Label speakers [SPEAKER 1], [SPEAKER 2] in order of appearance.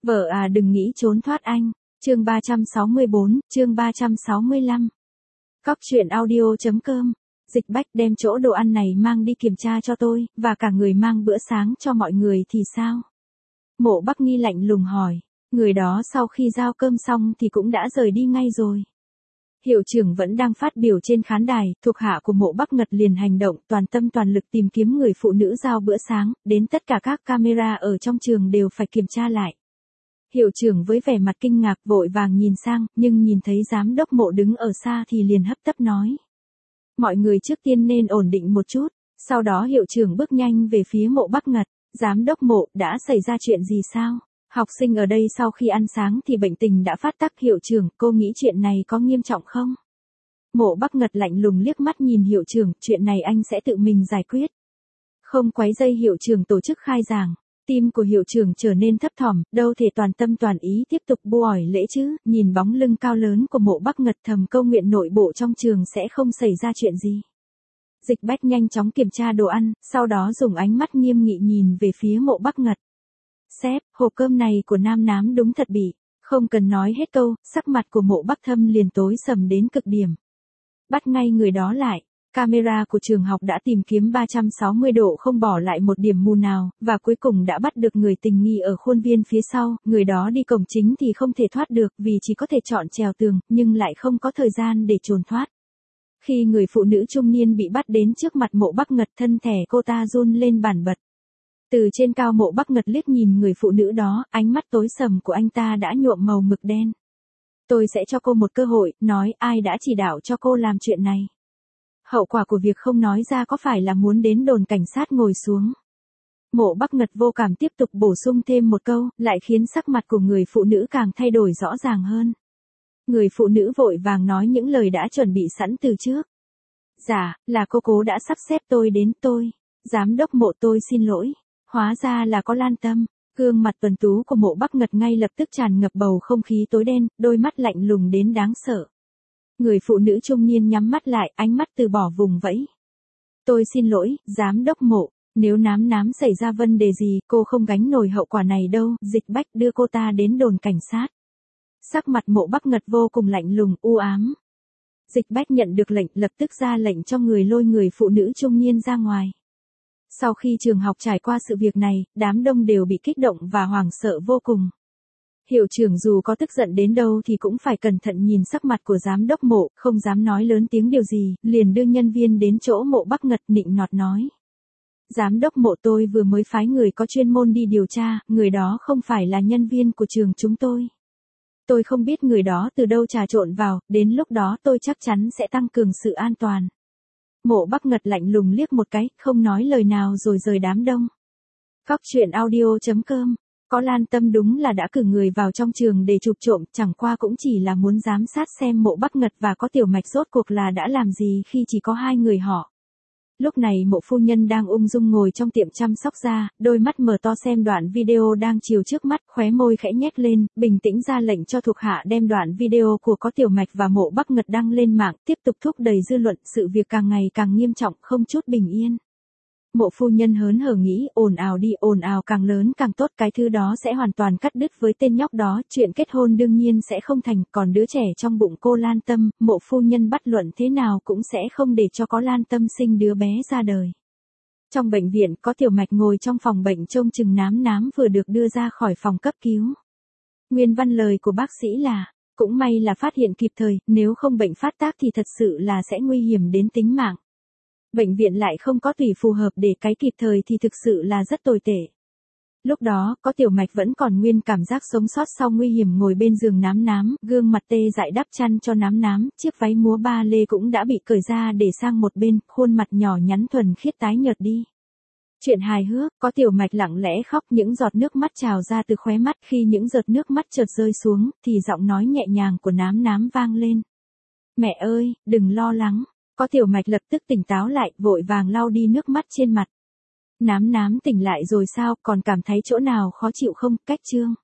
[SPEAKER 1] Vợ à đừng nghĩ trốn thoát anh. Chương 364, chương 365. Cóc truyện audio.com. Dịch Bách đem chỗ đồ ăn này mang đi kiểm tra cho tôi, và cả người mang bữa sáng cho mọi người thì sao? Mộ Bắc Nghi lạnh lùng hỏi. Người đó sau khi giao cơm xong thì cũng đã rời đi ngay rồi. Hiệu trưởng vẫn đang phát biểu trên khán đài, thuộc hạ của Mộ Bắc Ngật liền hành động, toàn tâm toàn lực tìm kiếm người phụ nữ giao bữa sáng, đến tất cả các camera ở trong trường đều phải kiểm tra lại. Hiệu trưởng với vẻ mặt kinh ngạc vội vàng nhìn sang, nhưng nhìn thấy giám đốc Mộ đứng ở xa thì liền hấp tấp nói. Mọi người trước tiên nên ổn định một chút, sau đó hiệu trưởng bước nhanh về phía Mộ Bắc Ngật. Giám đốc Mộ, đã xảy ra chuyện gì sao? Học sinh ở đây sau khi ăn sáng thì bệnh tình đã phát tác. Hiệu trưởng, cô nghĩ chuyện này có nghiêm trọng không? Mộ Bắc Ngật lạnh lùng liếc mắt nhìn hiệu trưởng, chuyện này anh sẽ tự mình giải quyết. Không quấy dây hiệu trưởng tổ chức khai giảng. Tim của hiệu trưởng trở nên thấp thỏm, đâu thể toàn tâm toàn ý tiếp tục buổi lễ chứ. Nhìn bóng lưng cao lớn của Mộ Bắc Ngật thầm câu nguyện nội bộ trong trường sẽ không xảy ra chuyện gì. Dịch Bách nhanh chóng kiểm tra đồ ăn, sau đó dùng ánh mắt nghiêm nghị nhìn về phía Mộ Bắc Ngật. Sếp, hộp cơm này của Nam Nám đúng thật bị. Không cần nói hết câu, sắc mặt của Mộ Bắc Thâm liền tối sầm đến cực điểm. Bắt ngay người đó lại. Camera của trường học đã tìm kiếm 360 độ không bỏ lại một điểm mù nào, và cuối cùng đã bắt được người tình nghi ở khuôn viên phía sau. Người đó đi cổng chính thì không thể thoát được vì chỉ có thể chọn trèo tường, nhưng lại không có thời gian để trốn thoát. Khi người phụ nữ trung niên bị bắt đến trước mặt Mộ Bắc Ngật, thân thể cô ta run lên bần bật. Từ trên cao Mộ Bắc Ngật liếc nhìn người phụ nữ đó, ánh mắt tối sầm của anh ta đã nhuộm màu mực đen. Tôi sẽ cho cô một cơ hội, nói ai đã chỉ đạo cho cô làm chuyện này. Hậu quả của việc không nói ra có phải là muốn đến đồn cảnh sát ngồi xuống. Mộ Bắc Ngật vô cảm tiếp tục bổ sung thêm một câu, lại khiến sắc mặt của người phụ nữ càng thay đổi rõ ràng hơn. Người phụ nữ vội vàng nói những lời đã chuẩn bị sẵn từ trước. Dạ, là cô cố đã sắp xếp tôi đến. Tôi. Giám đốc Mộ, tôi xin lỗi. Hóa ra là có Lan Tâm. Gương mặt tuấn tú của Mộ Bắc Ngật ngay lập tức tràn ngập bầu không khí tối đen, đôi mắt lạnh lùng đến đáng sợ. Người phụ nữ trung niên nhắm mắt lại, ánh mắt từ bỏ vùng vẫy. Tôi xin lỗi, giám đốc Mộ, nếu Nám xảy ra vấn đề gì, cô không gánh nổi hậu quả này đâu. Dịch Bách đưa cô ta đến đồn cảnh sát. Sắc mặt Mộ Bắc Ngật vô cùng lạnh lùng, u ám. Dịch Bách nhận được lệnh, lập tức ra lệnh cho người lôi người phụ nữ trung niên ra ngoài. Sau khi trường học trải qua sự việc này, đám đông đều bị kích động và hoảng sợ vô cùng. Hiệu trưởng dù có tức giận đến đâu thì cũng phải cẩn thận nhìn sắc mặt của giám đốc Mộ, không dám nói lớn tiếng điều gì, liền đưa nhân viên đến chỗ Mộ Bắc Ngật nịnh nọt nói. Giám đốc Mộ, tôi vừa mới phái người có chuyên môn đi điều tra, người đó không phải là nhân viên của trường chúng tôi. Tôi không biết người đó từ đâu trà trộn vào, đến lúc đó tôi chắc chắn sẽ tăng cường sự an toàn. Mộ Bắc Ngật lạnh lùng liếc một cái, không nói lời nào rồi rời đám đông. Cóc truyện audio.com. Có Lan Tâm đúng là đã cử người vào trong trường để chụp trộm, chẳng qua cũng chỉ là muốn giám sát xem Mộ Bắc Ngật và có Tiểu Mạch rốt cuộc là đã làm gì khi chỉ có hai người họ. Lúc này Mộ phu nhân đang ung dung ngồi trong tiệm chăm sóc da, đôi mắt mở to xem đoạn video đang chiếu trước mắt, khóe môi khẽ nhếch lên, bình tĩnh ra lệnh cho thuộc hạ đem đoạn video của có Tiểu Mạch và Mộ Bắc Ngật đăng lên mạng, tiếp tục thúc đẩy dư luận, sự việc càng ngày càng nghiêm trọng, không chút bình yên. Mộ phu nhân hớn hở nghĩ, ồn ào đi, ồn ào càng lớn càng tốt, cái thứ đó sẽ hoàn toàn cắt đứt với tên nhóc đó, chuyện kết hôn đương nhiên sẽ không thành, còn đứa trẻ trong bụng cô Lan Tâm, Mộ phu nhân bất luận thế nào cũng sẽ không để cho có Lan Tâm sinh đứa bé ra đời. Trong bệnh viện, có Tiểu Mạch ngồi trong phòng bệnh trông chừng Nám vừa được đưa ra khỏi phòng cấp cứu. Nguyên văn lời của bác sĩ là, cũng may là phát hiện kịp thời, nếu không bệnh phát tác thì thật sự là sẽ nguy hiểm đến tính mạng. Bệnh viện lại không có tùy phù hợp để cái kịp thời thì thực sự là rất tồi tệ. Lúc đó, có Tiểu Mạch vẫn còn nguyên cảm giác sống sót sau nguy hiểm ngồi bên giường Nám, gương mặt tê dại đắp chăn cho Nám, chiếc váy múa ba lê cũng đã bị cởi ra để sang một bên, khuôn mặt nhỏ nhắn thuần khiết tái nhợt đi. Chuyện hài hước, có Tiểu Mạch lặng lẽ khóc, những giọt nước mắt trào ra từ khóe mắt, khi những giọt nước mắt chợt rơi xuống, thì giọng nói nhẹ nhàng của Nám vang lên. Mẹ ơi, đừng lo lắng. Có Tiểu Mạch lập tức tỉnh táo lại, vội vàng lau đi nước mắt trên mặt. Nám tỉnh lại rồi sao, còn cảm thấy chỗ nào khó chịu không? Cách chương.